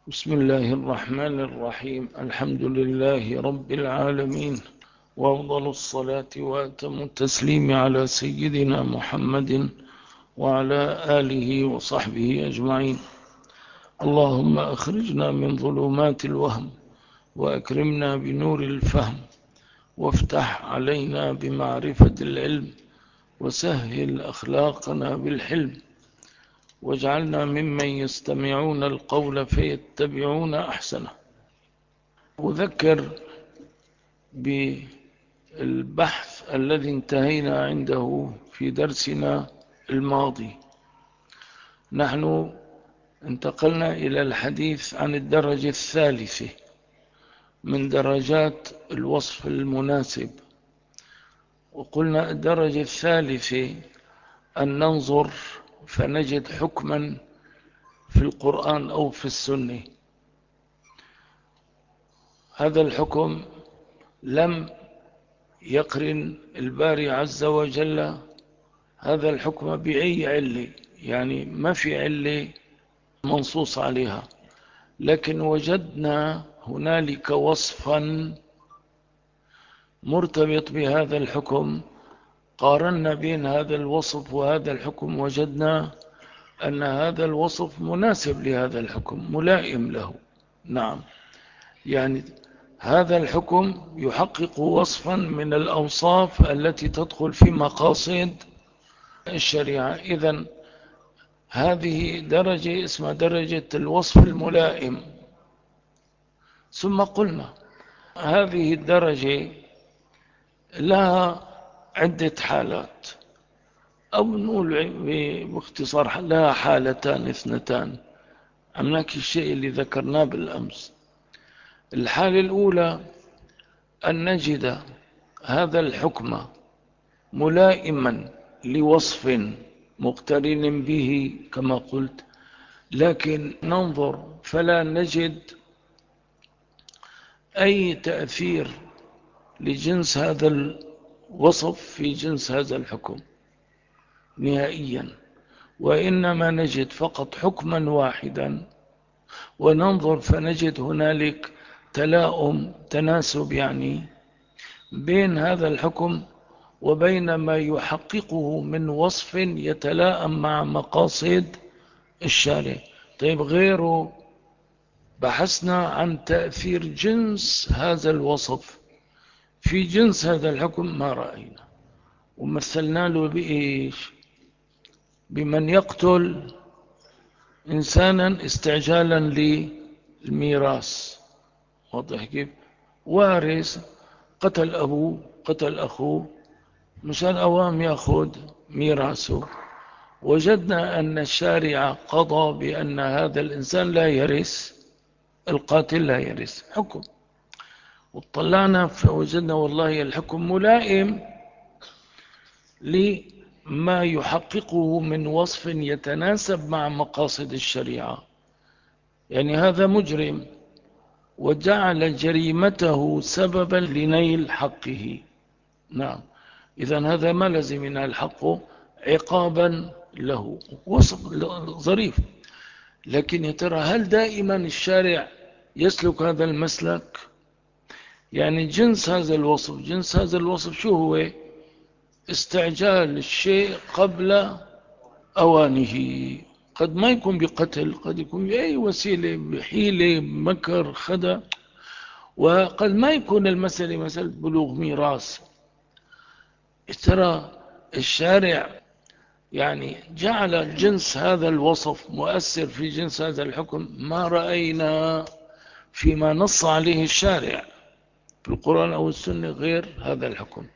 بسم الله الرحمن الرحيم. الحمد لله رب العالمين، وأفضل الصلاة وأتم التسليم على سيدنا محمد وعلى آله وصحبه أجمعين. اللهم أخرجنا من ظلمات الوهم وأكرمنا بنور الفهم، وافتح علينا بمعرفة العلم، وسهل أخلاقنا بالحلم، واجعلنا ممن يستمعون القول فيتبعون أحسنه. أذكر بالبحث الذي انتهينا عنده في درسنا الماضي. نحن انتقلنا إلى الحديث عن الدرجة الثالثة من درجات الوصف المناسب، وقلنا الدرجة الثالثة أن ننظر فنجد حكما في القرآن أو في السنة. هذا الحكم لم يقرن الباري عز وجل هذا الحكم بأي علة، يعني ما في علة منصوص عليها، لكن وجدنا هنالك وصفا مرتبط بهذا الحكم. قارنا بين هذا الوصف وهذا الحكم، وجدنا أن هذا الوصف مناسب لهذا الحكم، ملائم له. نعم، يعني هذا الحكم يحقق وصفا من الأوصاف التي تدخل في مقاصد الشريعة. إذن هذه درجة اسمها درجة الوصف الملائم. ثم قلنا هذه الدرجة لها عدة حالات، أو نقول باختصار لها حالتان اثنتان، أملاك الشيء اللي ذكرناه بالأمس. الحالة الأولى أن نجد هذا الحكم ملائما لوصف مقترن به كما قلت، لكن ننظر فلا نجد أي تأثير لجنس هذا الوصف في جنس هذا الحكم نهائيا، وإنما نجد فقط حكما واحدا، وننظر فنجد هنالك تلاؤم تناسب يعني بين هذا الحكم وبين ما يحققه من وصف يتلائم مع مقاصد الشارع. طيب غيره بحثنا عن تأثير جنس هذا الوصف في جنس هذا الحكم، ما رأينا، ومثلنا له بإيش؟ بمن يقتل إنسانا استعجالا للميراث. واضح كيف؟ وارث قتل أبوه قتل أخوه مشان أوام يأخذ ميراثه. وجدنا أن الشارع قضى بأن هذا الإنسان لا يرث، القاتل لا يرث، حكم. وطلعنا فوجدنا والله الحكم ملائم لما يحققه من وصف يتناسب مع مقاصد الشريعة. يعني هذا مجرم وجعل جريمته سببا لنيل حقه. نعم، إذن هذا ما لازم ينال حقه عقابا له، وصف ظريف. لكن يا ترى هل دائما الشارع يسلك هذا المسلك؟ يعني جنس هذا الوصف شو هو؟ استعجال الشيء قبل أوانه. قد ما يكون بقتل، قد يكون بأي وسيلة، بحيلة، مكر، خدع، وقد ما يكون المسألة مسألة بلوغ ميراث. ترى الشارع يعني جعل جنس هذا الوصف مؤثر في جنس هذا الحكم، ما رأينا فيما نص عليه الشارع في القرآن أو السنة غير هذا الحكم.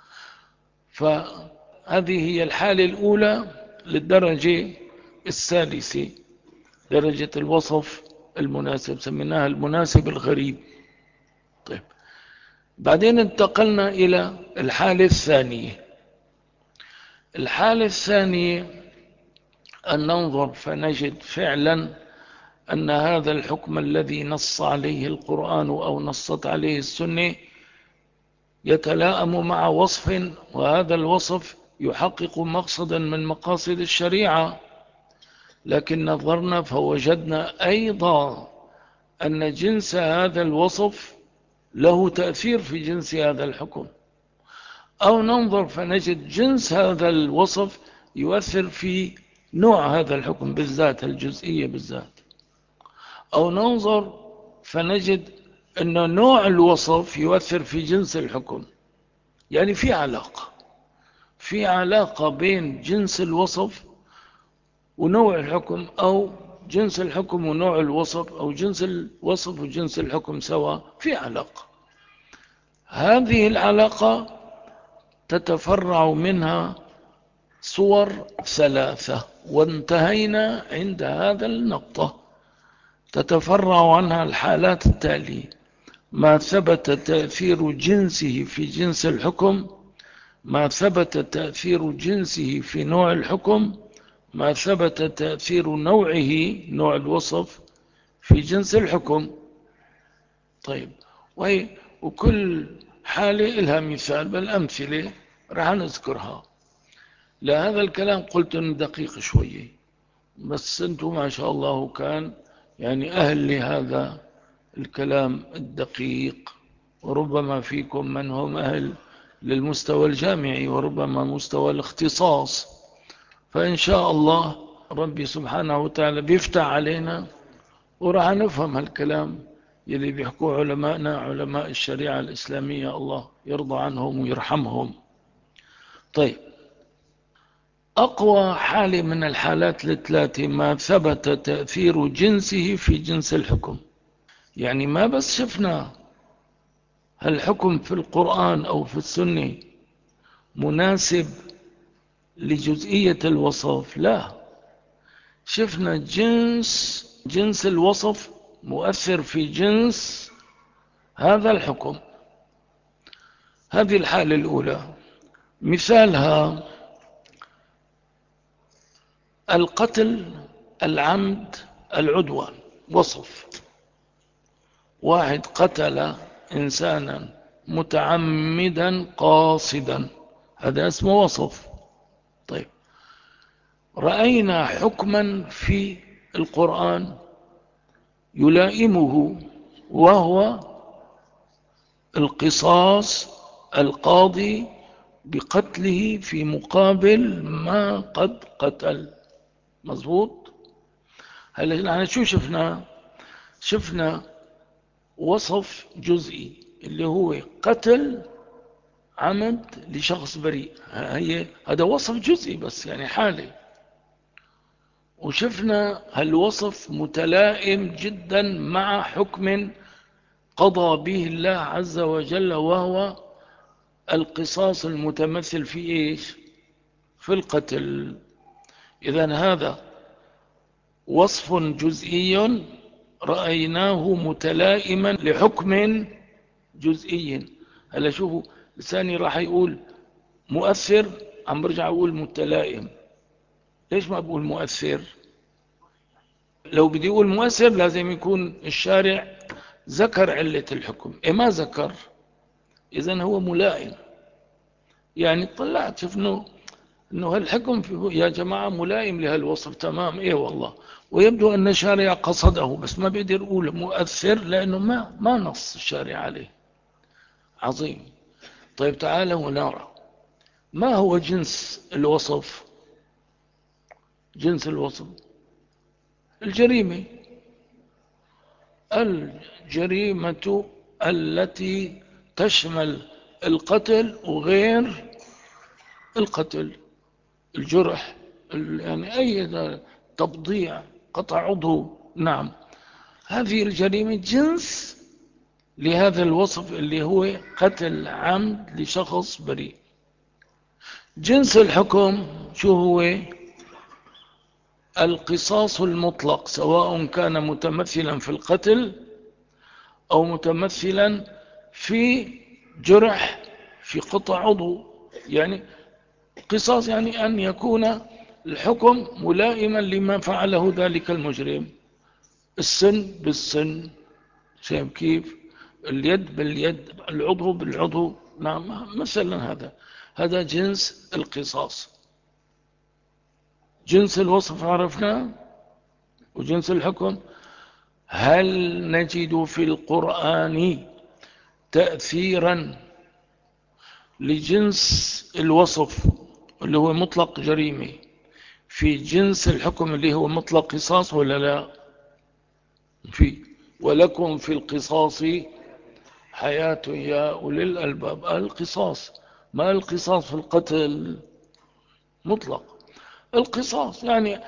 فهذه هي الحالة الأولى للدرجة الثالثة، درجة الوصف المناسب، سميناها المناسب الغريب. طيب، بعدين انتقلنا إلى الحالة الثانية. الحالة الثانية أن ننظر فنجد فعلا أن هذا الحكم الذي نص عليه القرآن أو نصت عليه السنة يتلائم مع وصف، وهذا الوصف يحقق مقصدا من مقاصد الشريعة. لكن نظرنا فوجدنا أيضا أن جنس هذا الوصف له تأثير في جنس هذا الحكم، أو ننظر فنجد جنس هذا الوصف يؤثر في نوع هذا الحكم بالذات، الجزئية بالذات، أو ننظر فنجد أن نوع الوصف يؤثر في جنس الحكم. يعني في علاقة بين جنس الوصف ونوع الحكم، أو جنس الحكم ونوع الوصف، أو جنس الوصف وجنس الحكم سوا، في علاقة. هذه العلاقة تتفرع منها صور ثلاثة، وانتهينا عند هذا النقطة. تتفرع عنها الحالات التالية: ما ثبت تأثير جنسه في جنس الحكم، ما ثبت تأثير جنسه في نوع الحكم، ما ثبت تأثير نوعه، نوع الوصف، في جنس الحكم. طيب، وكل حالة لها مثال، بل أمثلة راح نذكرها. لهذا الكلام قلت إنه دقيق شوية، بس أنتم ما شاء الله كان يعني أهل لهذا الكلام الدقيق، وربما فيكم من هم أهل للمستوى الجامعي، وربما مستوى الاختصاص. فإن شاء الله ربي سبحانه وتعالى بيفتح علينا وراح نفهم هالكلام يلي بيحكوه علماءنا، علماء الشريعة الإسلامية، الله يرضى عنهم ويرحمهم. طيب، أقوى حالة من الحالات الثلاثة ما ثبت تأثير جنسه في جنس الحكم. يعني ما بس شفنا هالحكم في القرآن أو في السنة مناسب لجزئية الوصف، لا، شفنا جنس الوصف مؤثر في جنس هذا الحكم. هذه الحالة الأولى، مثالها القتل العمد العدوان. وصف: واحد قتل إنسانا متعمدا قاصدا، هذا اسمه وصف. طيب، رأينا حكما في القرآن يلائمه، وهو القصاص، القاضي بقتله في مقابل ما قد قتل. مظبوط؟ هل نحن شو شفنا وصف جزئي اللي هو قتل عمد لشخص بريء، هذا وصف جزئي بس، يعني حالة. وشفنا هالوصف متلائم جدا مع حكم قضى به الله عز وجل، وهو القصاص المتمثل في إيش؟ في القتل. إذن هذا وصف جزئي رأيناه متلائما لحكم جزئي. هلا شوفوا، لساني راح يقول مؤثر، عم برجع أقول متلائم. ليش ما بقول مؤثر؟ لو بدي أقول مؤثر لازم يكون الشارع ذكر علة الحكم، ما ذكر، إذن هو ملائم. يعني طلعت شوف انه هالحكم يا جماعة ملائم لهالوصف، تمام، ايه والله، ويبدو ان الشارع قصده، بس ما بيقدر يقول مؤثر لانه ما نص الشارع عليه. عظيم. طيب تعالوا ونرى ما هو جنس الوصف. جنس الوصف الجريمة. الجريمة التي تشمل القتل وغير القتل، الجرح، يعني أي تبضيع، قطع عضو. نعم، هذه الجريمة جنس لهذا الوصف اللي هو قتل عمد لشخص بريء. جنس الحكم شو هو؟ القصاص المطلق، سواء كان متمثلا في القتل أو متمثلا في جرح، في قطع عضو. يعني قصاص يعني أن يكون الحكم ملائما لما فعله ذلك المجرم. السن بالسن، شايف كيف؟ اليد باليد، العضو بالعضو. نعم، مثلا هذا جنس القصاص. جنس الوصف عرفنا، وجنس الحكم. هل نجد في القرآن تأثيرا لجنس الوصف اللي هو مطلق جريمة في جنس الحكم اللي هو مطلق قصاص ولا لا؟ في ولكم في القصاص حياة يا أولي الألباب. القصاص، ما القصاص في القتل مطلق. القصاص يعني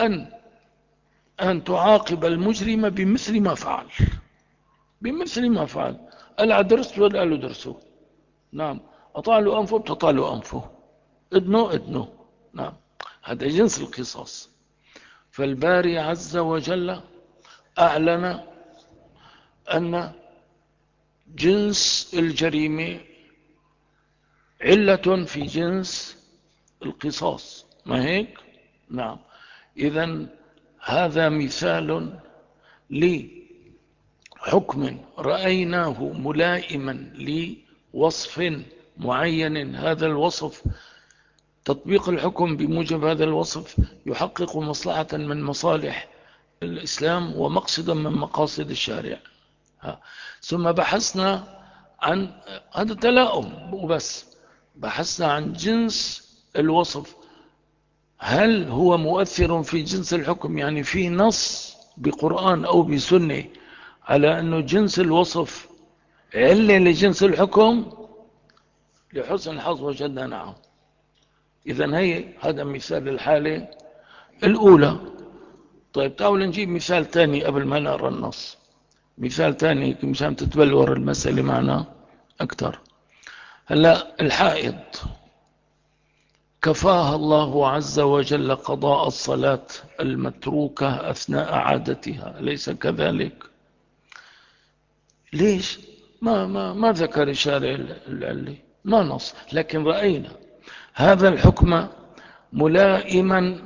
أن تعاقب المجرم بمثل ما فعل، بمثل ما فعل. ألا درست ولا ألا درسوا؟ نعم. أطع له أنفه بتطع له أنفه، ادنه ادنه. نعم، هذا جنس القصاص. فالباري عز وجل أعلن أن جنس الجريمة علة في جنس القصاص، ما هيك؟ نعم. إذن هذا مثال لحكم رأيناه ملائما لوصف معين. هذا الوصف، تطبيق الحكم بموجب هذا الوصف يحقق مصلحة من مصالح الإسلام ومقصدا من مقاصد الشارع. ثم بحثنا عن هذا تلاؤم وبس، بحثنا عن جنس الوصف. هل هو مؤثر في جنس الحكم؟ يعني في نص بقرآن أو بسنة على أنه جنس الوصف علة لجنس الحكم؟ لحسن الحظ وجدنا نعم. إذن هذا مثال الحالة الأولى. طيب تعالوا نجيب مثال تاني قبل ما نقرأ النص. مثال تاني مشان تتبلور المسألة معنا أكثر. هلا الحائض كفاها الله عز وجل قضاء الصلاة المتروكة أثناء عادتها، أليس كذلك؟ ليش؟ ما ذكر الشارع العلي، ما نص، لكن رأينا هذا الحكم ملائما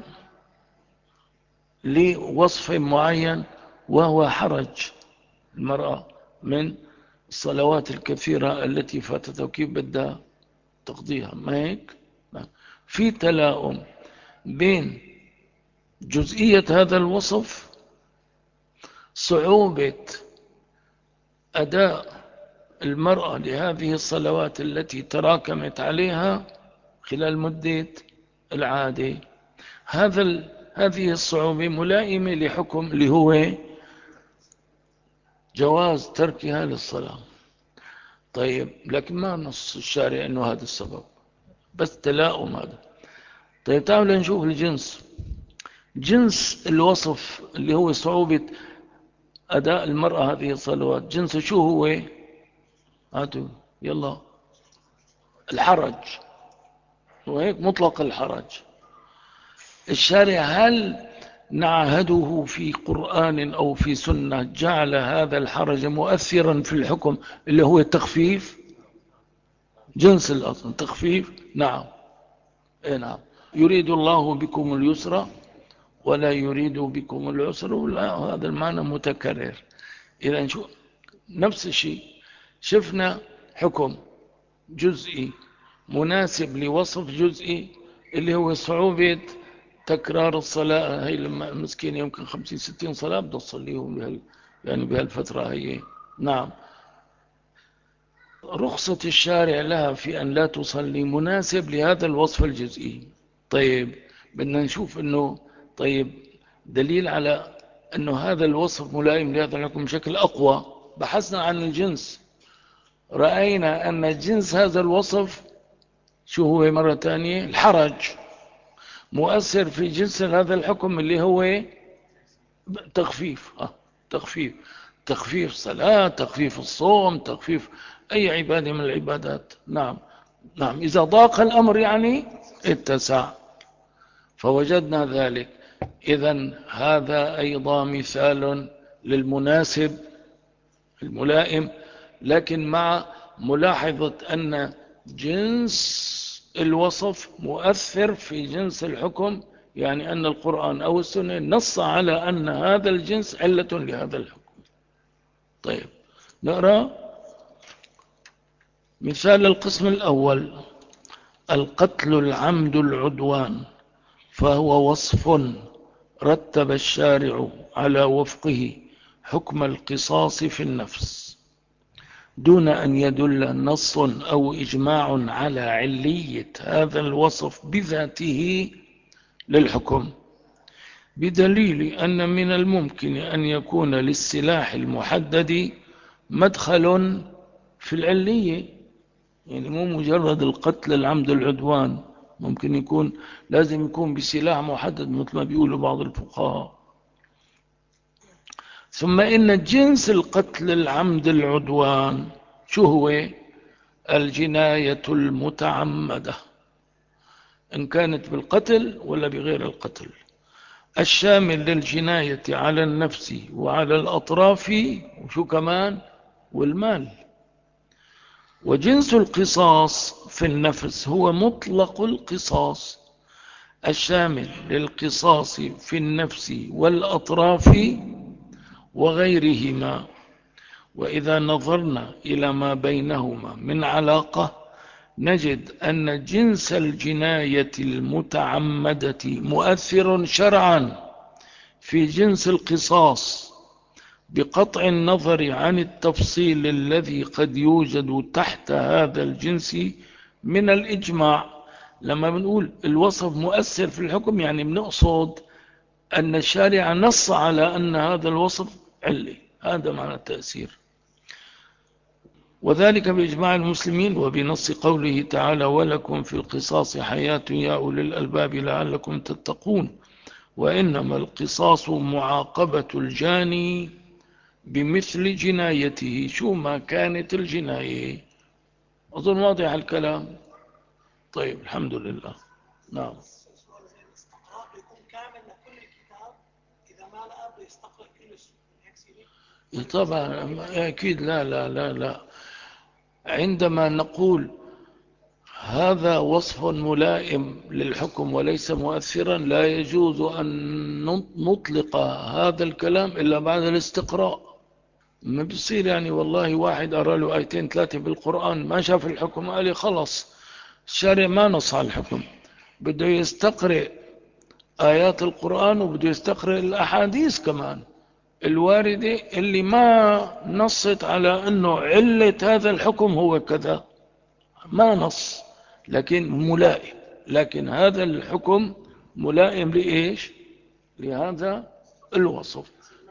لوصف معين، وهو حرج المرأة من الصلوات الكثيرة التي فاتتها وكيف بدها تقضيها، ما هيك؟ في تلاؤم بين جزئية هذا الوصف، صعوبة أداء المرأة لهذه الصلوات التي تراكمت عليها خلال مدة العادة. هذه الصعوبة ملائمة لحكم اللي هو جواز تركها للصلاة. طيب لكن ما نص الشارع أنه هذا السبب، بس تلاؤم هذا. طيب تعالوا نشوف الجنس. جنس الوصف اللي هو صعوبة أداء المرأة هذه الصلوات، جنسه شو هو؟ هاتوا يلا. الحرج، وهيك مطلق الحرج. الشارع هل نعهده في قرآن أو في سنة جعل هذا الحرج مؤثرا في الحكم اللي هو التخفيف؟ جنس الأصل تخفيف. نعم، اي نعم. يريد الله بكم اليسر ولا يريد بكم العسر، هذا المعنى متكرر. إذا شو نفس الشيء، شفنا حكم جزئي مناسب لوصف جزئي اللي هو صعوبة تكرار الصلاة. هي لما المسكين يمكن 50-60 صلاة بدها تصليهم يعني بهالفترة هي. نعم. رخصة الشارع لها في أن لا تصلي مناسب لهذا الوصف الجزئي. طيب بدنا نشوف أنه طيب دليل على أنه هذا الوصف ملائم لهذا الحكم بشكل أقوى. بحثنا عن الجنس، رأينا أن جنس هذا الوصف شو هو مرة تانية؟ الحرج مؤثر في جنس هذا الحكم اللي هو تخفيف. تخفيف صلاة، تخفيف الصوم، تخفيف أي عبادة من العبادات. نعم. نعم، إذا ضاق الأمر يعني اتسع، فوجدنا ذلك. إذن هذا أيضا مثال للمناسب الملائم، لكن مع ملاحظة أن جنس الوصف مؤثر في جنس الحكم، يعني أن القرآن أو السنة نص على أن هذا الجنس علة لهذا الحكم. طيب نقرأ مثال القسم الأول. القتل العمد العدوان، فهو وصف رتب الشارع على وفقه حكم القصاص في النفس دون أن يدل نص أو إجماع على علية هذا الوصف بذاته للحكم، بدليل أن من الممكن أن يكون للسلاح المحدد مدخل في العلية. يعني مو مجرد القتل العمد العدوان، ممكن يكون لازم يكون بسلاح محدد مثل ما بيقولوا بعض الفقهاء. ثم إن جنس القتل العمد العدوان شو هو؟ الجناية المتعمدة، إن كانت بالقتل ولا بغير القتل، الشامل للجناية على النفس وعلى الأطراف وشو كمان والمال. وجنس القصاص في النفس هو مطلق القصاص الشامل للقصاص في النفس والأطراف وغيرهما. وإذا نظرنا إلى ما بينهما من علاقة نجد أن جنس الجناية المتعمدة مؤثر شرعا في جنس القصاص، بقطع النظر عن التفصيل الذي قد يوجد تحت هذا الجنس من الإجماع. لما بنقول الوصف مؤثر في الحكم يعني بنقصد أن الشارع نص على أن هذا الوصف علي، هذا معنى التأثير، وذلك بإجماع المسلمين وبنص قوله تعالى ولكم في القصاص حياة يا أولي الألباب لعلكم تتقون. وإنما القصاص معاقبة الجاني بمثل جنايته شو ما كانت الجناية. أظن واضح الكلام. طيب الحمد لله. نعم. الاستقراء بيكون كامل لكل الكتاب، إذا ما لقى بيستقرأ كل هيك طبعا أكيد، لا لا لا لا. عندما نقول هذا وصف ملائم للحكم وليس مؤثرا لا يجوز أن نطلق هذا الكلام إلا بعد الاستقراء. ما بيصير يعني والله واحد أرى له آيتين ثلاثة بالقرآن ما شاف الحكم قال لي خلص الشارع ما نص على الحكم، بده يستقرأ آيات القرآن وبده يستقرأ الأحاديث كمان الواردة اللي ما نصت على أنه علة هذا الحكم هو كذا، ما نص لكن ملائم. لكن هذا الحكم ملائم لإيش؟ لهذا الوصف.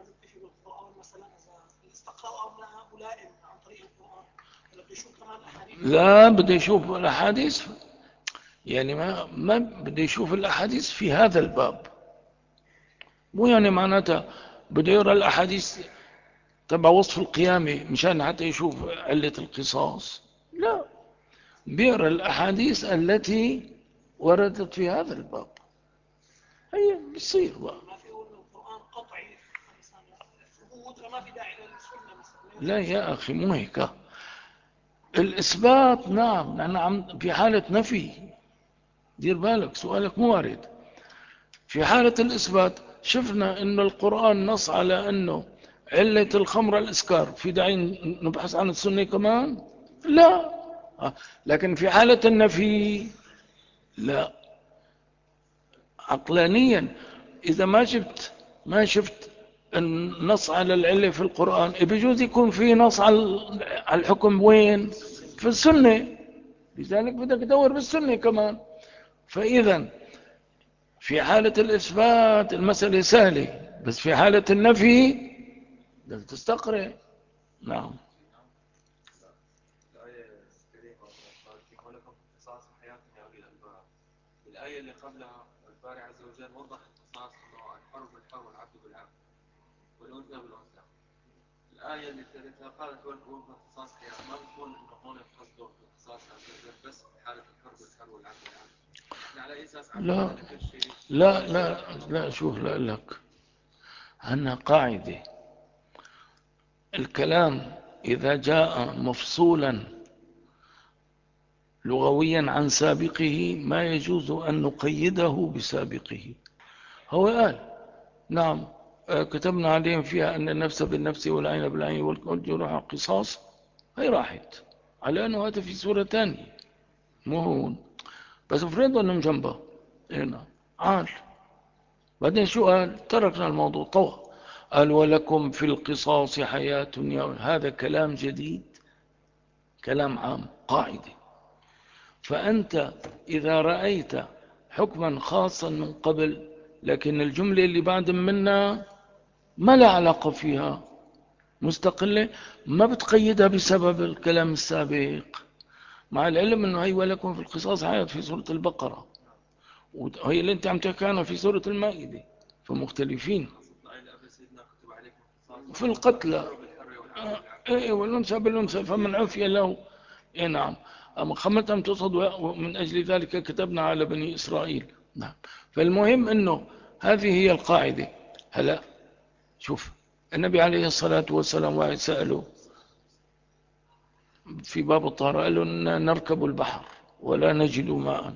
لا بده يشوف الأحاديث، يعني ما بده يشوف الأحاديث في هذا الباب، مو يعني معناتها بده يرى الأحاديث تبع وصف القيامة مشان حتى يشوف علة القصاص. لا، بيقرأ الأحاديث التي وردت في هذا الباب، هي بتصير بقى. ما في القرآن قطعي ثبوت فما في داعي للسنة مثلا. لا يا أخي مو هيك. الإثبات نعم، نحن عم في حالة نفي، دير بالك سؤالك مو وارد. في حالة الإثبات شفنا أن القرآن نص على أنه علة الخمر الإسكار، في داعي نبحث عن السنة كمان؟ لا. لكن في حالة النفي لا، عقلانيا إذا ما شفت النص على العلة في القرآن بيجوز يكون في نص على الحكم وين؟ في السنة، لذلك بدك تدور بالسنة كمان. فإذا في حالة الإثبات المسألة سهلة، بس في حالة النفي بدك تستقرأ. نعم. الآية اللي قبلها الباري عز وجل وضح القصاص أنه الحر بالحر والعبد بالعبد والأنثى بالأنثى. الآية اللي ثالثها قالت ولكم القصاص حياة، ما بتقول إنه هون قصده القصاص بس في حالة الحر بالحر والعبد بالعبد. إحنا على أساس لا لا لا لا، شوف لا لك عنا قاعدة، الكلام إذا جاء مفصولا لغويا عن سابقه ما يجوز أن نقيده بسابقه. هو قال نعم كتبنا عليهم فيها أن النفس بالنفس والعين بالعين والجروح قصاص، هي راحت على أنه هذا في سورة تانية مو هون، بس افرضوا أنهم جنبه هنا عال. بعدين شو قال؟ تركنا الموضوع طوى. قال ولكم في القصاص حياة هذا كلام جديد، كلام عام، قاعدة. فأنت إذا رأيت حكما خاصا من قبل، لكن الجملة اللي بعد منا ما لا علاقة فيها، مستقلة، ما بتقيدها بسبب الكلام السابق، مع العلم أنه هي ولكم في القصاص حياة في سورة البقرة، وهي اللي انت عم تحكي عنها في سورة المائدة، فمختلفين في القتلى. ايه والأنثى بالأنثى فمن عفي له. ايه نعم. أما خمتهم تصد من أجل ذلك كتبنا على بني إسرائيل. نعم. فالمهم أنه هذه هي القاعدة. هلا شوف النبي عليه الصلاة والسلام واحد سأله في باب الطهارة، قال له نركب البحر ولا نجد ماء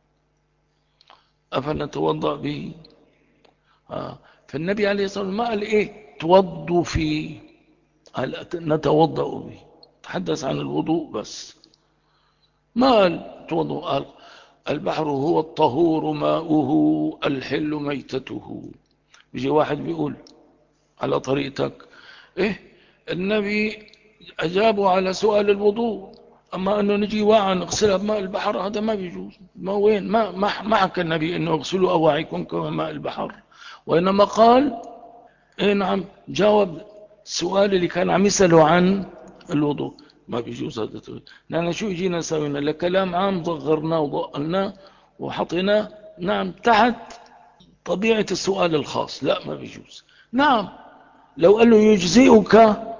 أفنتوضأ به؟ فالنبي عليه الصلاة والسلام ما قال إيه توضوا فيه، قال نتوضأ به، تحدث عن الوضوء بس، ما قال توضوا. قال البحر هو الطهور ماؤه الحل ميتته. بيجي واحد بيقول على طريقتك إيه النبي أجابوا على سؤال الوضوء، أما أنه نجي واعا نغسلها بماء البحر هذا ما بيجوز. ما وين ما حكى النبي أنه اغسلوا أواعيكم كما ماء البحر، وإنما قال إيه نعم جاوب السؤال اللي كان عم يسأله عن الوضوء. ما بيجوز هذا. نحن شو يجينا سوينا لكلام عام ضغرناه وضقلناه وحطيناه نعم تحت طبيعة السؤال الخاص. لا ما بيجوز. نعم لو قال له يجزئك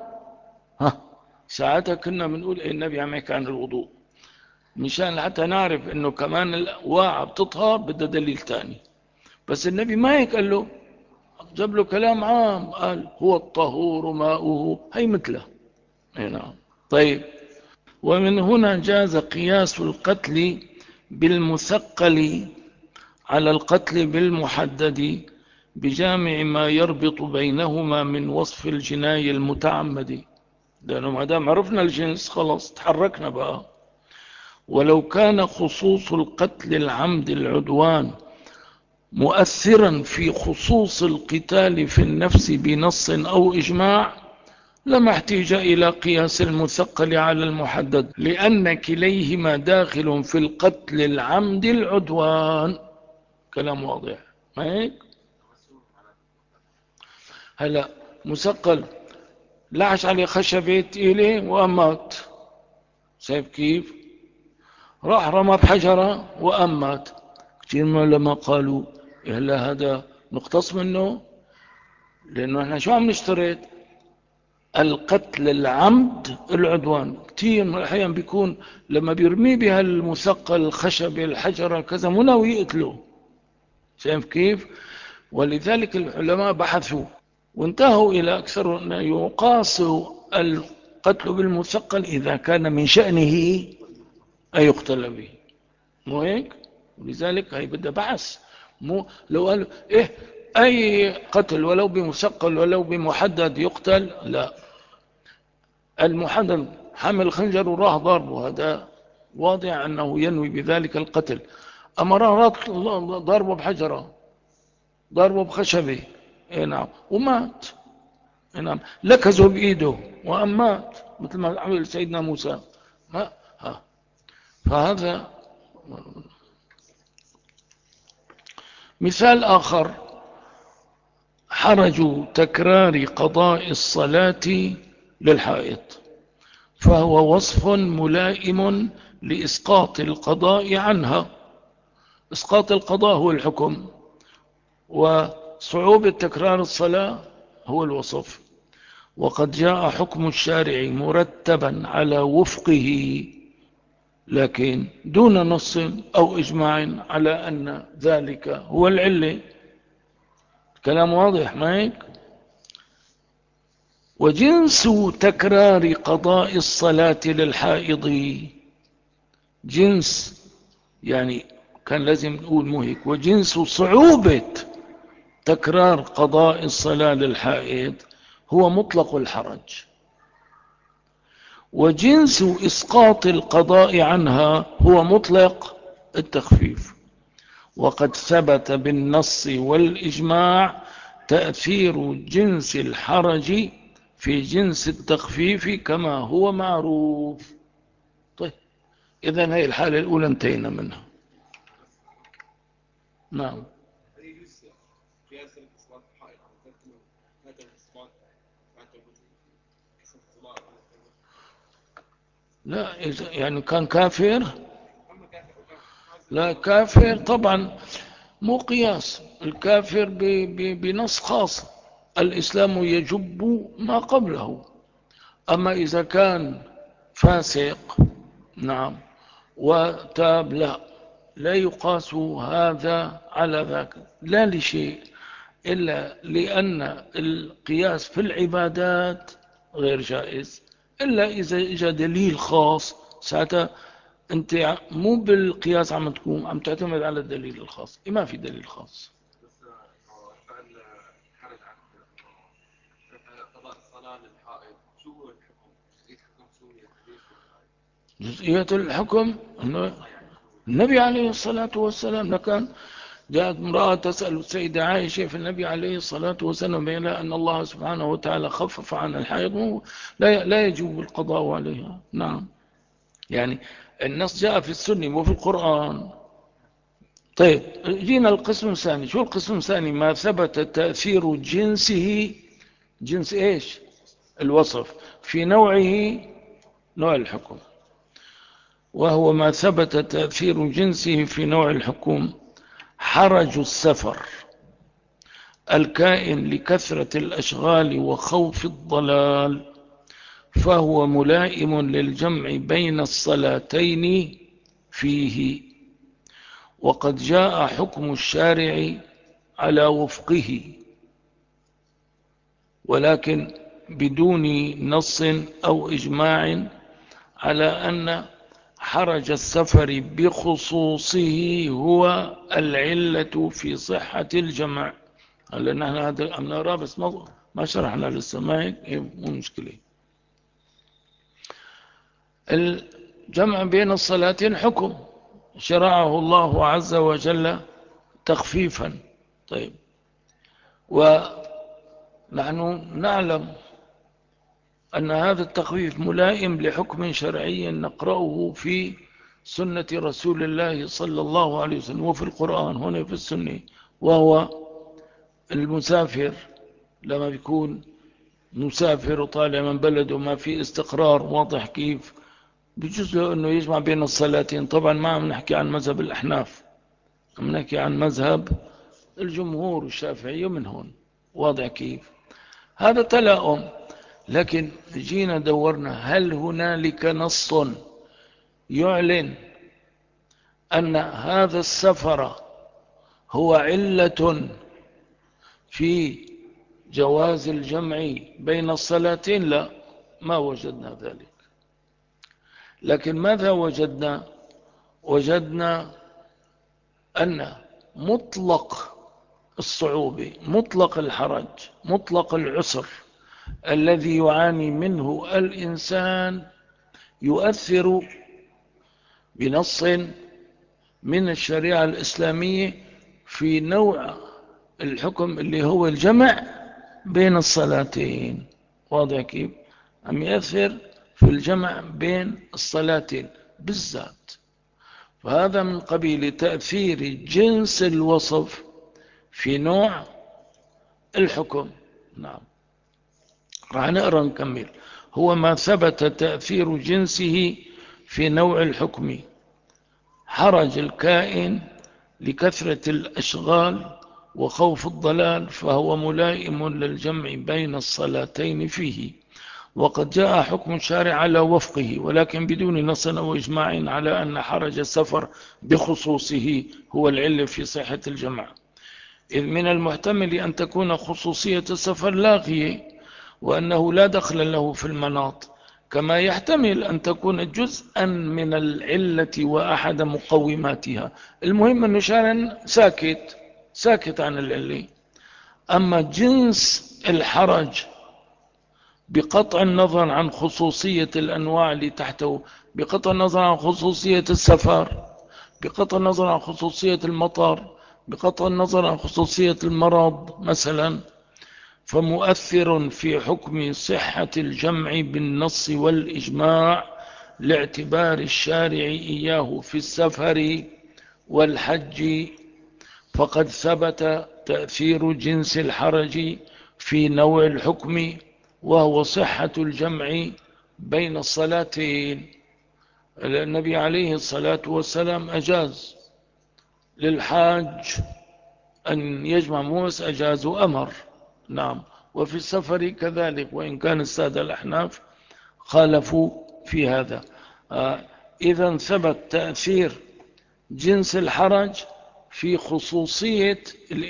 ساعتها كنا بنقول إيه النبي عم يحكي عن الوضوء، مشان حتى نعرف انه كمان الواعة بتطهر بدها دليل تاني. بس النبي ما هيك قال له، جاب له كلام عام، قال هو الطهور ماؤه، هي مثله. نعم. طيب ومن هنا جاز قياس القتل بالمثقل على القتل بالمحدد بجامع ما يربط بينهما من وصف الجناية المتعمد، لأنه ما دام عرفنا الجنس خلاص تحركنا بقى. ولو كان خصوص القتل العمد العدوان مؤثرا في خصوص القتال في النفس بنص أو إجماع لما احتاج إلى قياس المثقل على المحدد، لأن كليهما داخل في القتل العمد العدوان. كلام واضح ما هيك؟ هلا مثقل لعش عليه خشبة تقيلة وأمات، شايف كيف؟ راح رمى بحجرة وأمات. كثير من العلماء قالوا هلا هذا نقتص منه، لأنه احنا شو عم نشترط؟ القتل العمد العدوان. كثير من الأحيان بيكون لما بيرمي بها المثقل الخشب الحجرة كذا مو ناوي يقتله، شايف كيف؟ ولذلك العلماء بحثوا وانتهوا إلى أكثر أن يقاس القتل بالمثقل إذا كان من شأنه أن يقتل به، مو هيك؟ ولذلك هي بدها بحث. مو لو قالوا إيه أي قتل ولو بمثقل ولو بمحدد يقتل، لا، المحدد حمل خنجر وراح ضربه هذا واضح أنه ينوي بذلك القتل. أما راح ضربه بحجرة ضربه بخشبه نعم ومات، نعم لكزه بإيده وأمات مثل ما عمل سيدنا موسى. ما فهذا مثال آخر، حرج تكرار قضاء الصلاة للحائط، فهو وصف ملائم لإسقاط القضاء عنها. إسقاط القضاء هو الحكم، وصعوبة تكرار الصلاة هو الوصف. وقد جاء حكم الشارع مرتبا على وفقه، لكن دون نص أو إجماع على أن ذلك هو العلة. كلام واضح ما هيك؟ وجنس تكرار قضاء الصلاة للحائض، جنس يعني كان لازم نقول مو هيك، وجنس صعوبة تكرار قضاء الصلاة للحائض هو مطلق الحرج، وجنس إسقاط القضاء عنها هو مطلق التخفيف. وقد ثبت بالنص والإجماع تأثير جنس الحرج في جنس التخفيف كما هو معروف. طيب إذن هي الحالة الأولى انتهينا منها. نعم. لا يعني كان كافر، لا كافر طبعا مو قياس. الكافر بنص خاص، الإسلام يجب ما قبله. أما إذا كان فاسق نعم وتاب لا يقاس هذا على ذاك، لا لشيء إلا لأن القياس في العبادات غير جائز إلا إذا إجا دليل خاص. ساعتها أنت مو بالقياس عم تعتمد على الدليل الخاص، ما في دليل خاص. بس فعل حرج عن قضاء الصلاة للحائض، شو هو الحكم؟ حكم سوريا جزئية الحكم أنه النبي عليه الصلاة والسلام كان جاءت امرأة تسأل السيدة عائشة في النبي عليه الصلاة والسلام بين أن الله سبحانه وتعالى خفف عن الحائض لا يجوب القضاء عليها. نعم يعني النص جاء في السنة وفي القرآن. طيب جينا القسم الثاني. شو القسم الثاني؟ ما ثبت تأثير جنسه، جنس ايش؟ الوصف في نوعه، نوع الحكم، وهو ما ثبت تأثير جنسه في نوع الحكم. حرج السفر الكائن لكثرة الأشغال وخوف الضلال، فهو ملائم للجمع بين الصلاتين فيه، وقد جاء حكم الشارع على وفقه، ولكن بدون نص أو إجماع على أن حرج السفر بخصوصه هو العلة في صحة الجمع. هلا نحن هذا أم نرى بس ما شرحنا لسه، ما هيك مو مشكلة. الجمع بين الصلاتين حكم شرعه الله عز وجل تخفيفا. طيب ونحن نعلم أن هذا التخفيف ملائم لحكم شرعي نقرأه في سنة رسول الله صلى الله عليه وسلم وفي القرآن هنا في السنة، وهو المسافر لما بيكون مسافر وطالع من بلده ما في استقرار واضح كيف بجوز له أنه يجمع بين الصلاتين. طبعا ما عم نحكي عن مذهب الأحناف، عم نحكي عن مذهب الجمهور الشافعي من هون، واضح كيف هذا تلاؤم. لكن جينا دورنا هل هنالك نص يعلن أن هذا السفر هو علة في جواز الجمع بين الصلاتين؟ لا، ما وجدنا ذلك. لكن ماذا وجدنا؟ وجدنا أن مطلق الصعوبة، مطلق الحرج، مطلق العسر الذي يعاني منه الإنسان يؤثر بنص من الشريعة الإسلامية في نوع الحكم اللي هو الجمع بين الصلاتين. واضح كيف؟ عم يأثر في الجمع بين الصلاتين بالذات، فهذا من قبيل تأثير جنس الوصف في نوع الحكم. نعم راح نقرأ نكمل. هو ما ثبت تأثير جنسه في نوع الحكم، حرج الكائن لكثرة الأشغال وخوف الضلال، فهو ملائم للجمع بين الصلاتين فيه، وقد جاء حكم الشارع على وفقه، ولكن بدون نص أو إجماع على أن حرج السفر بخصوصه هو العلة في صحة الجمع، إذ من المحتمل أن تكون خصوصية السفر لاغية وأنه لا دخل له في المناط، كما يحتمل أن تكون جزءا من العلة وأحد مقوماتها. المهم أنه شارع ساكت عن العلة. أما جنس الحرج بقطع النظر عن خصوصية الأنواع اللي تحته، بقطع النظر عن خصوصية السفر، بقطع النظر عن خصوصية المطر، بقطع النظر عن خصوصية المرض مثلا، فمؤثر في حكم صحة الجمع بالنص والإجماع لاعتبار الشارع إياه في السفر والحج، فقد ثبت تأثير جنس الحرج في نوع الحكم، وهو صحة الجمع بين الصلاتين. النبي عليه الصلاة والسلام أجاز للحاج أن يجمع، موس أجاز وأمر. نعم. وفي السفر كذلك، وإن كان السادة الأحناف خالفوا في هذا. إذن ثبت تأثير جنس الحرج في خصوصية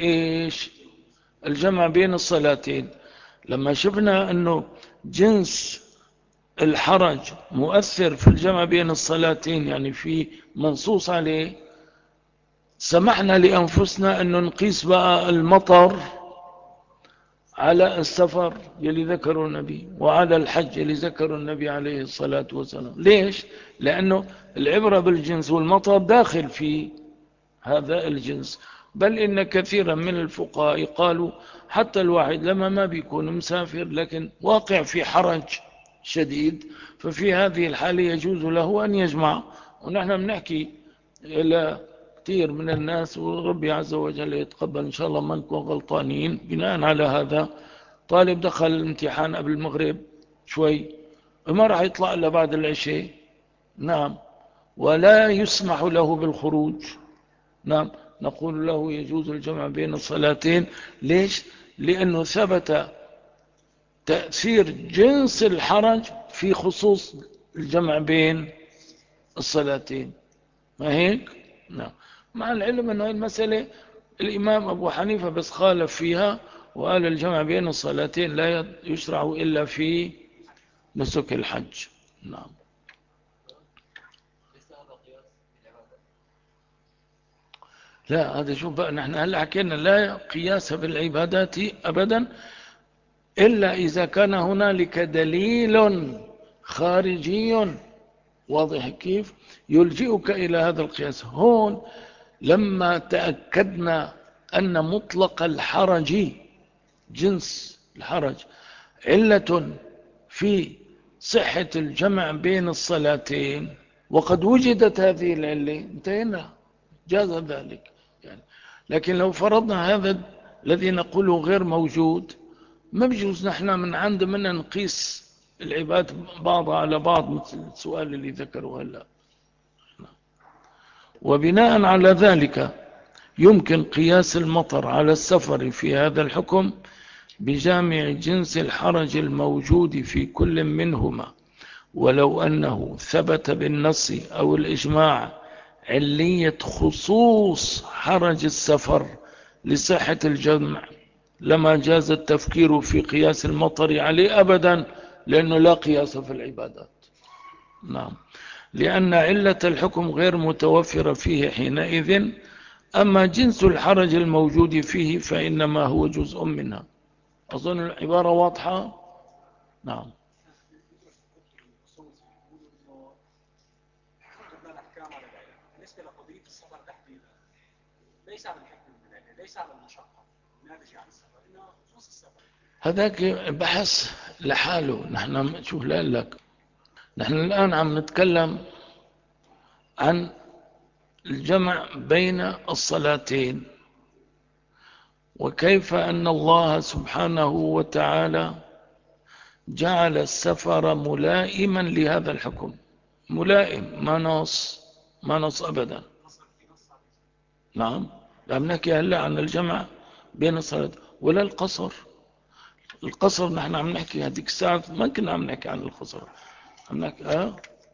الجمع بين الصلاتين. لما شفنا أنه جنس الحرج مؤثر في الجمع بين الصلاتين، يعني في منصوص عليه، سمحنا لأنفسنا أن نقيس بقى المطر على السفر يلي ذكروا النبي، وعلى الحج يلي ذكروا النبي عليه الصلاة والسلام. ليش؟ لأنه العبرة بالجنس، والمطر داخل في هذا الجنس. بل إن كثيرا من الفقهاء قالوا حتى الواحد لما ما بيكون مسافر لكن واقع في حرج شديد، ففي هذه الحالة يجوز له أن يجمع. ونحن بنحكي إلى كثير من الناس، وربي عز وجل يتقبل إن شاء الله ما نكون غلطانين. بناء على هذا، طالب دخل الامتحان قبل المغرب شوي، ما راح يطلع إلا بعد العشاء. نعم. ولا يسمح له بالخروج. نعم. نقول له يجوز الجمع بين الصلاتين. ليش؟ لأنه ثبت تأثير جنس الحرج في خصوص الجمع بين الصلاتين. ما هيك؟ نعم. مع العلم أنه المسألة الإمام أبو حنيفة بس خالف فيها، وقال الجمع بين الصلاتين لا يشرع إلا في نسك الحج. نعم. لا، هذا شوف بقى، نحن هلا حكينا لا قياس بالعبادات أبدا إلا إذا كان هنالك دليل خارجي واضح كيف يلجئك إلى هذا القياس. هون لما تأكدنا أن مطلق الحرج، جنس الحرج، علة في صحة الجمع بين الصلاتين، وقد وجدت هذه العلة، انتهينا، جاز ذلك يعني. لكن لو فرضنا هذا الذي نقوله غير موجود، ما بجوز نحن من عند منا نقيس العباد بعضها على بعض، مثل السؤال اللي ذكره هلا. وبناء على ذلك يمكن قياس المطر على السفر في هذا الحكم بجامع جنس الحرج الموجود في كل منهما، ولو أنه ثبت بالنص أو الإجماع علية خصوص حرج السفر لصحة الجمع لما جاز التفكير في قياس المطر عليه أبدا، لأنه لا قياس في العبادات. نعم. لأن علة الحكم غير متوفرة فيه حينئذ. أما جنس الحرج الموجود فيه فإنما هو جزء منها. أظن العبارة واضحة. نعم. بالنسبة لقضية السفر تحديدا، ليس على الحكم المنعي، ليس على المشقة الناتجة عن السفر، إنما خصوص السفر. هذاك بحث لحاله. نحن شوف لك، نحن الآن عم نتكلم عن الجمع بين الصلاتين، وكيف أن الله سبحانه وتعالى جعل السفر ملائما لهذا الحكم. ملائم، ما نص أبدا. نعم. لا بنحكي هلا عن الجمع بين الصلاة ولا القصر. القصر نحن عم نحكي هذيك الساعة ما كنا عم نحكي عن القصر، عم نحكي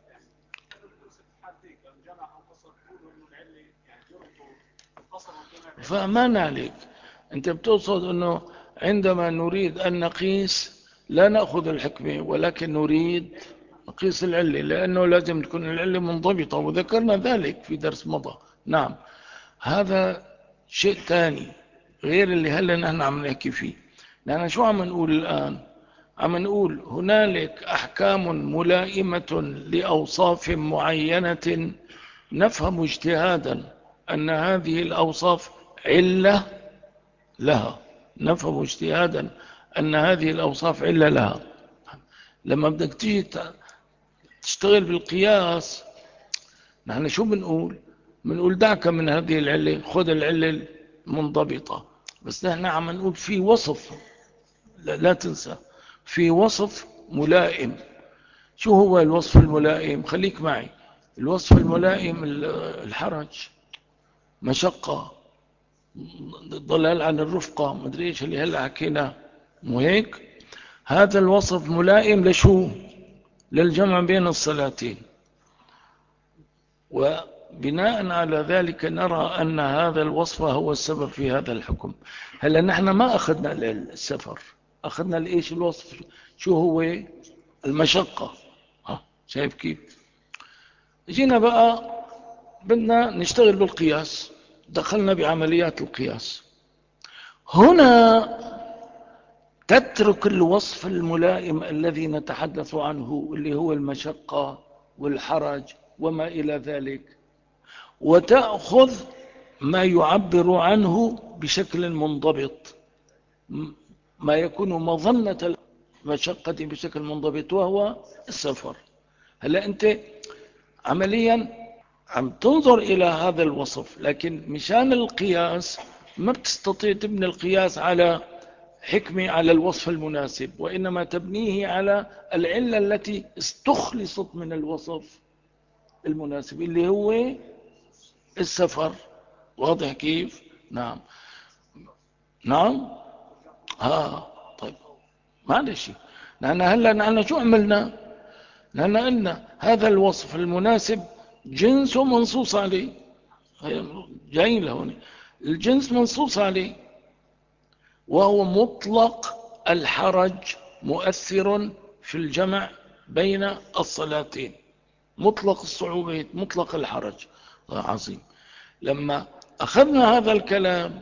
فما عليك. انت بتقصد انه عندما نريد ان نقيس لا نأخذ الحكمة، ولكن نريد نقيس العلة، لأنه لازم تكون العلة منضبطة، وذكرنا ذلك في درس مضى. نعم. هذا شيء ثاني غير اللي هلا نحن عم نحكي فيه. لأن شو عم نقول الآن؟ عم نقول هنالك أحكام ملائمة لأوصاف معينة، نفهم اجتهادا أن هذه الأوصاف علة لها. نفهم اجتهادا أن هذه الأوصاف علة لها. لما بدك تيجي تشتغل بالقياس، نحن شو بنقول دعك من هذه العلة، خذ العلة المنضبطة. بس نحن عم نقول في وصف، لا تنسى، في وصف ملائم. شو هو الوصف الملائم؟ خليك معي. الوصف الملائم الحرج، مشقة، ضلال عن الرفقة، مدري ايش اللي هلا حكينا، مو هيك؟ هذا الوصف ملائم لشو؟ للجمع بين الصلاتين. وبناء على ذلك نرى أن هذا الوصف هو السبب في هذا الحكم. هلا نحن ما أخذنا السفر، أخذنا الإيش الوصف، شو هو؟ المشقة. شايف كيف؟ جينا بقى بدنا نشتغل بالقياس، دخلنا بعمليات القياس. هنا تترك الوصف الملائم الذي نتحدث عنه اللي هو المشقة والحرج وما إلى ذلك، وتأخذ ما يعبر عنه بشكل منضبط، ما يكون مظنة المشقة بشكل منضبط، وهو السفر. هلا أنت عمليا عم تنظر إلى هذا الوصف، لكن مشان القياس ما بتستطيع تبني القياس على حكمة على الوصف المناسب، وإنما تبنيه على العلة التي استخلصت من الوصف المناسب اللي هو السفر. واضح كيف؟ نعم. نعم. طيب، معلش. نحن شو عملنا؟ نحن قلنا هذا الوصف المناسب جنس منصوص عليه. جايين لهون، الجنس منصوص عليه، وهو مطلق الحرج مؤثر في الجمع بين الصلاتين، مطلق الصعوبة، مطلق الحرج. عظيم. لما أخذنا هذا الكلام،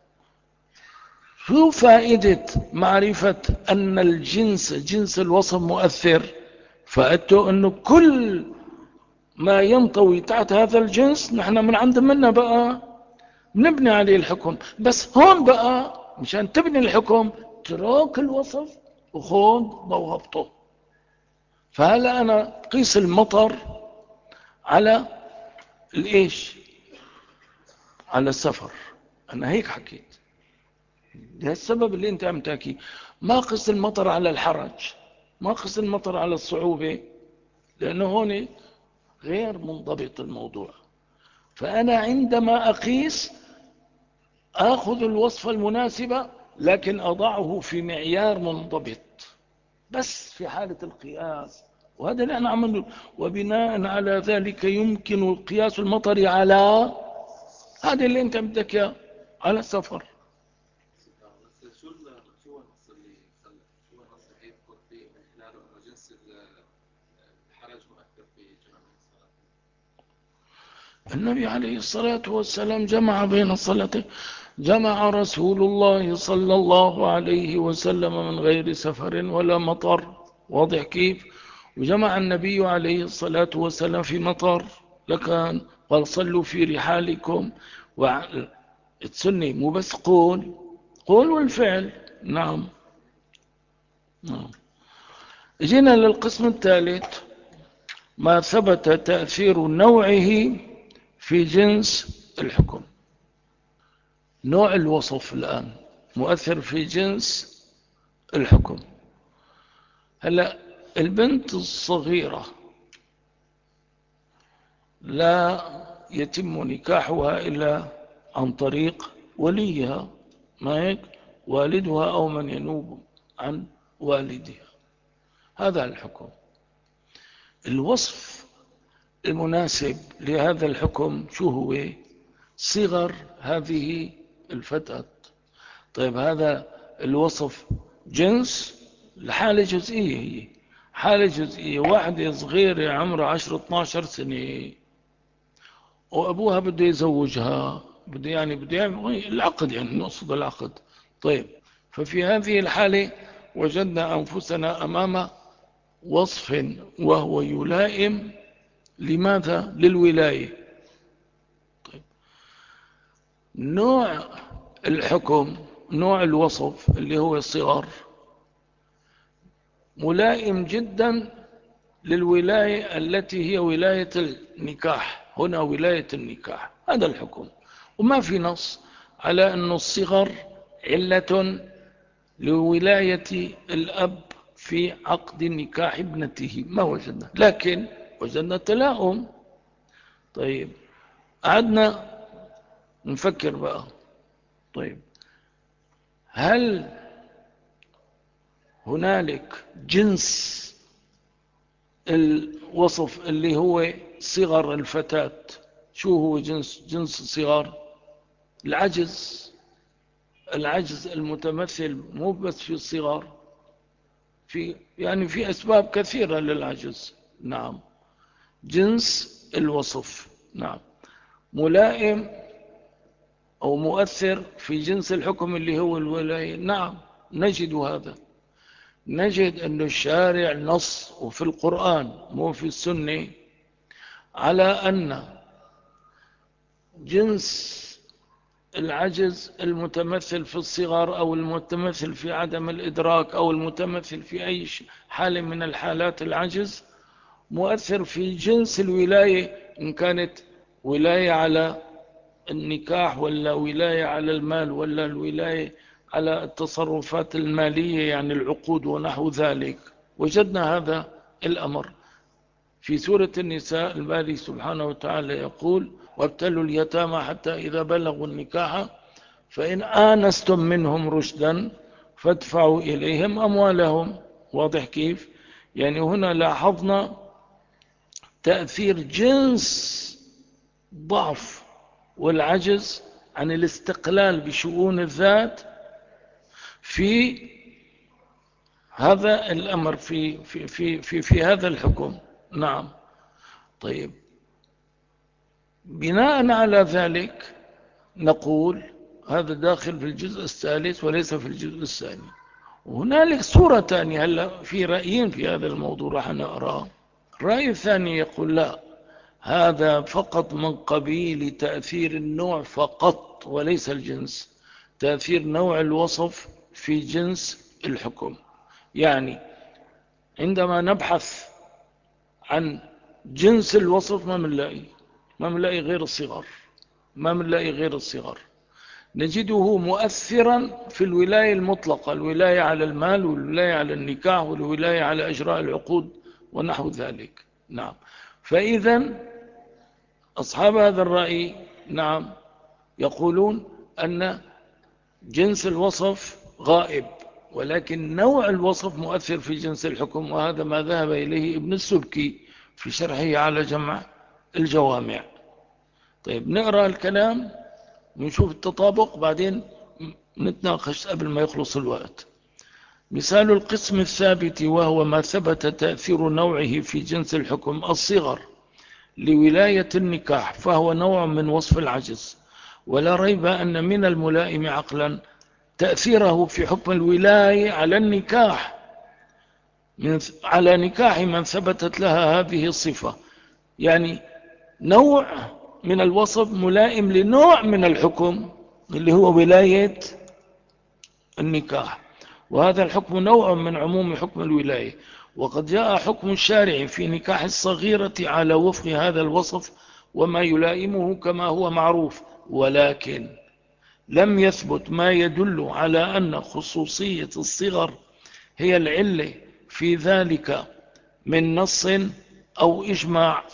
شو فائدة معرفة أن الجنس، جنس الوصف مؤثر؟ فأتوا أنه كل ما ينطوي تحت هذا الجنس نحن من عند منا بقى نبني عليه الحكم. بس هون بقى مشان تبني الحكم تراك الوصف وخذ ضوابطه. فهلا أنا قيس المطر على الإيش؟ على السفر. أنا هيك حكيت، ده السبب اللي أنت عم تحكي. ما قيس المطر على الحرج، ما قيس المطر على الصعوبة، لأنه هون غير منضبط الموضوع. فأنا عندما أقيس أخذ الوصف المناسبة، لكن أضعه في معيار منضبط بس في حالة القياس. وهذا اللي أنا عمله. وبناء على ذلك يمكن قياس المطر على هذا اللي أنت بدك إياه، على السفر. بس شو النص اللي شو النص اللي يذكر فيه من خلاله انه جنس الحرج مؤثر في جمع الصلاة؟ النبي عليه الصلاة والسلام جمع بين الصلاتين. جمع رسول الله صلى الله عليه وسلم من غير سفر ولا مطر. واضح كيف؟ وجمع النبي عليه الصلاة والسلام في مطر، لكان قال صلوا في رحالكم. السنة مو بس قول والفعل. نعم. جينا للقسم الثالث، ما ثبت تأثير نوعه في جنس الحكم. نوع الوصف الآن مؤثر في جنس الحكم. هلا البنت الصغيرة لا يتم نكاحها إلا عن طريق وليها، ما هيك؟ والدها أو من ينوب عن والدها. هذا الحكم. الوصف المناسب لهذا الحكم شو هو؟ صغر هذه الفتاة. طيب هذا الوصف جنس لحالة جزئية، هي حالة جزئية. واحدة صغيرة عمرها 10-12 سنة وأبوها بده يزوجها، بده يعمل العقد، يعني نقصد العقد. طيب، ففي هذه الحالة وجدنا أنفسنا أمام وصف وهو يلائم لماذا؟ للولاية. طيب، نوع الحكم، نوع الوصف اللي هو الصغر، ملائم جدا للولاية التي هي ولاية النكاح. هنا ولاية النكاح، هذا الحكم. وما في نص على أن الصغر علة لولاية الأب في عقد نكاح ابنته، ما وجدنا، لكن وجدنا تلاؤم. طيب قعدنا نفكر بقى، طيب هل هنالك جنس الوصف اللي هو صغر الفتاة؟ شو هو جنس صغار؟ العجز المتمثل مو بس في الصغار، في أسباب كثيرة للعجز. نعم، جنس الوصف، نعم، ملائم أو مؤثر في جنس الحكم اللي هو الولاية. نعم، نجد هذا، نجد أن الشارع نص وفي القرآن مو في السنة على أن جنس العجز المتمثل في الصغر أو المتمثل في عدم الإدراك أو المتمثل في أي حالة من الحالات العجز مؤثر في جنس الولاية، إن كانت ولاية على النكاح ولا ولاية على المال ولا الولاية على التصرفات المالية، يعني العقود ونحو ذلك. وجدنا هذا الأمر في سورة النساء. الباري سبحانه وتعالى يقول: وابتلوا اليتامى حتى إذا بلغوا النكاح فإن آنستم منهم رشدا فادفعوا إليهم أموالهم. واضح كيف؟ يعني هنا لاحظنا تأثير جنس ضعف والعجز عن الاستقلال بشؤون الذات في هذا الأمر، في هذا الحكم. نعم. طيب بناء على ذلك نقول هذا داخل في الجزء الثالث وليس في الجزء الثاني. وهنالك صورة ثانية، هلا في رأيين في هذا الموضوع راح نقرأ. الرأي الثاني يقول لا، هذا فقط من قبيل تأثير النوع فقط وليس الجنس، تأثير نوع الوصف في جنس الحكم. يعني عندما نبحث عن جنس الوصف ما بنلاقي غير الصغر، ما بنلاقي غير الصغر، نجده مؤثرا في الولاية المطلقة، الولاية على المال والولاية على النكاح والولاية على إجراء العقود ونحو ذلك. نعم. فإذا أصحاب هذا الرأي نعم يقولون أن جنس الوصف غائب، ولكن نوع الوصف مؤثر في جنس الحكم، وهذا ما ذهب إليه ابن السبكي في شرحه على جمع الجوامع. طيب نقرأ الكلام ونشوف التطابق، بعدين نتناقش قبل ما يخلص الوقت. مثال القسم الثابت وهو ما ثبت تأثير نوعه في جنس الحكم الصغر لولاية النكاح، فهو نوع من وصف العجز، ولا ريب أن من الملائم عقلا تأثيره في حكم الولاية على النكاح على نكاح من ثبتت لها هذه الصفة. يعني نوع من الوصف ملائم لنوع من الحكم اللي هو ولاية النكاح، وهذا الحكم نوع من عموم حكم الولاية. وقد جاء حكم الشارع في نكاح الصغيرة على وفق هذا الوصف وما يلائمه كما هو معروف، ولكن لم يثبت ما يدل على أن خصوصية الصغر هي العلة في ذلك من نص أو إجماع،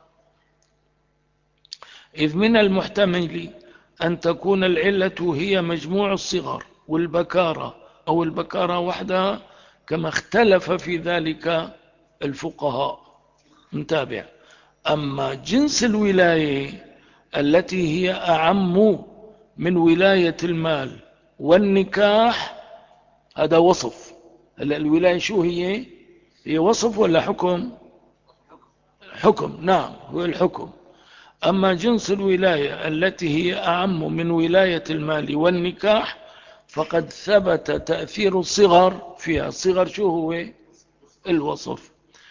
إذ من المحتمل أن تكون العلة هي مجموع الصغر والبكارة أو البكارة وحدها، كما اختلف في ذلك الفقهاء. نتابع. أما جنس الولاية التي هي أعم من ولاية المال والنكاح هذا وصف. هلا الولاية شو هي وصف ولا حكم؟ حكم. نعم، هو الحكم. أما جنس الولاية التي هي أعم من ولاية المال والنكاح فقد ثبت تأثير الصغر فيها. الصغر شو هو؟ الوصف.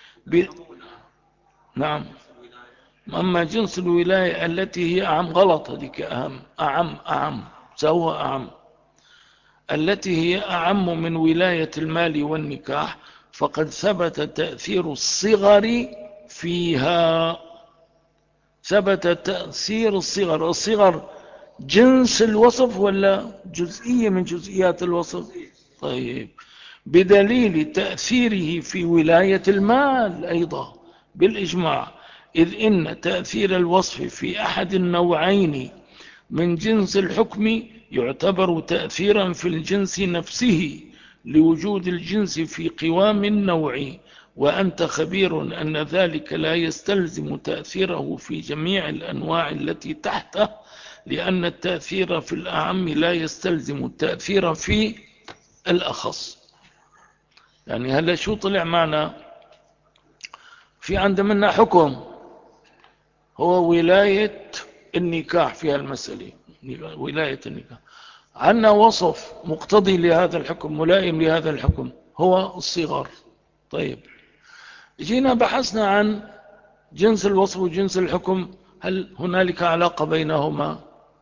نعم. أما جنس الولاية التي هي أعم، غلط هذيك، أعم سوى أعم، التي هي أعم من ولاية المال والنكاح فقد ثبت تأثير الصغر فيها. ثبت تأثير الصغر. الصغر جنس الوصف ولا جزئية من جزئيات الوصف؟ طيب، بدليل تأثيره في ولاية المال أيضا بالإجماع، إذ إن تأثير الوصف في أحد النوعين من جنس الحكم يعتبر تأثيرا في الجنس نفسه لوجود الجنس في قوام النوع، وأنت خبير أن ذلك لا يستلزم تأثيره في جميع الأنواع التي تحته، لأن التأثير في الأعم لا يستلزم التأثير في الأخص. يعني هلا شو طلع معنا؟ في عندنا حكم هو ولاية النكاح في المسألة، ولاية النكاح. عندنا وصف مقتضي لهذا الحكم، ملائم لهذا الحكم، هو الصغر. طيب، جينا بحثنا عن جنس الوصف وجنس الحكم، هل هنالك علاقة بينهما؟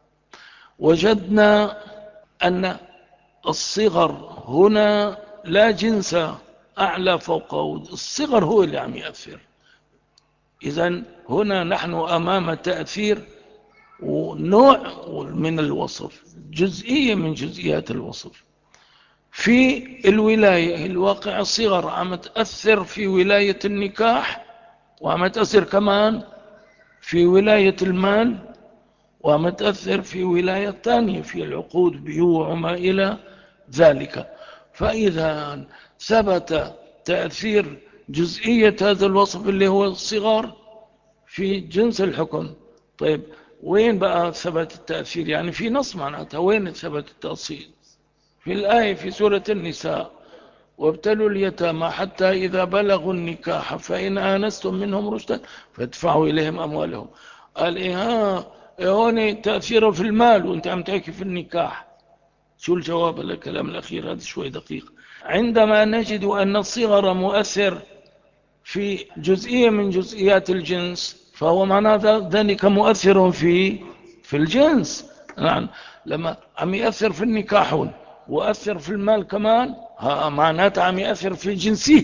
وجدنا أن الصغر هنا لا جنس أعلى فوقه، الصغر هو اللي عم يأثر. إذن هنا نحن أمام تأثير ونوع من الوصف، جزئية من جزئيات الوصف. في الولاية الواقع الصغر عم تأثر في ولاية النكاح، وعم تأثر كمان في ولاية المال، وعم تأثر في ولاية تانية في العقود، بيوع وما إلى ذلك. فإذا ثبت تأثير جزئية هذا الوصف اللي هو الصغار في جنس الحكم، طيب وين بقى ثبت التأثير؟ يعني في نص معناتها وين ثبت التأثير؟ في الآية في سورة النساء: وابتلوا اليتامى حتى إذا بلغوا النكاح فإن آنستم منهم رشدا فادفعوا إليهم أموالهم. قال هون تأثيره في المال وانت عم تحكي في النكاح. شو الجواب للكلام الأخير؟ هذا شوي دقيق. عندما نجد أن الصغر مؤثر في جزئية من جزئيات الجنس، فهو معناه ذلك مؤثر في الجنس. يعني لما عم يأثر في النكاح وأثر في المال كمان، معناته عم يأثر في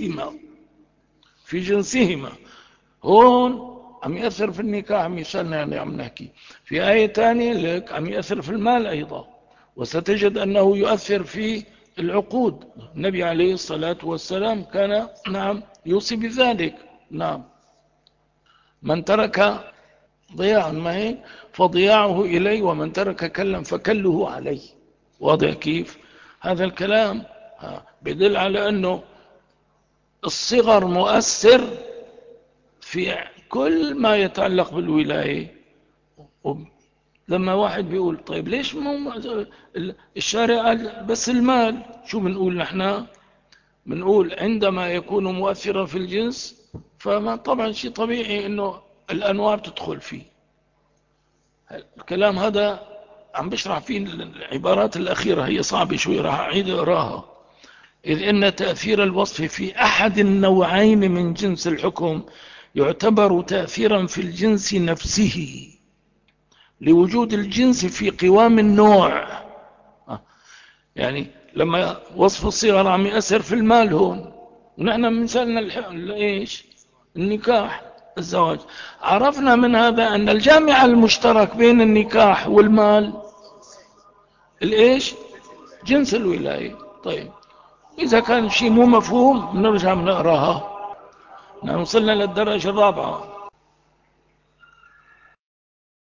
جنسهما. هون عم يأثر في النكاح مثالنا، يعني عم نحكي في آية تانية لك عم يأثر في المال أيضا، وستجد أنه يؤثر في العقود. النبي عليه الصلاة والسلام كان يوصي بذلك. من ترك ضياعا ما هيك فضياعه إليه، ومن ترك كلا فكله عليه. واضح كيف؟ هذا الكلام بدل على أنه الصغر مؤثر في كل ما يتعلق بالولاية. لما واحد بيقول طيب ليش الشارع بس المال؟ شو بنقول نحن؟ بنقول عندما يكون مؤثرا في الجنس فما طبعا شيء طبيعي انه الانواع بتدخل فيه. الكلام هذا عم بشرح فيه العبارات الاخيرة، هي صعبة شوي، راح اعيد اقراها. إذ إن تأثير الوصف في أحد النوعين من جنس الحكم يعتبر تأثيرا في الجنس نفسه لوجود الجنس في قوام النوع. يعني لما وصف الصغر عم يأثر في المال هون، ونحن مثالنا إيش؟ النكاح، الزواج. عرفنا من هذا أن الجامع المشترك بين النكاح والمال الإيش؟ جنس الولاية. طيب، إذا كان شيء مو مفهوم نرجع نقراها. وصلنا للدرجة الرابعة.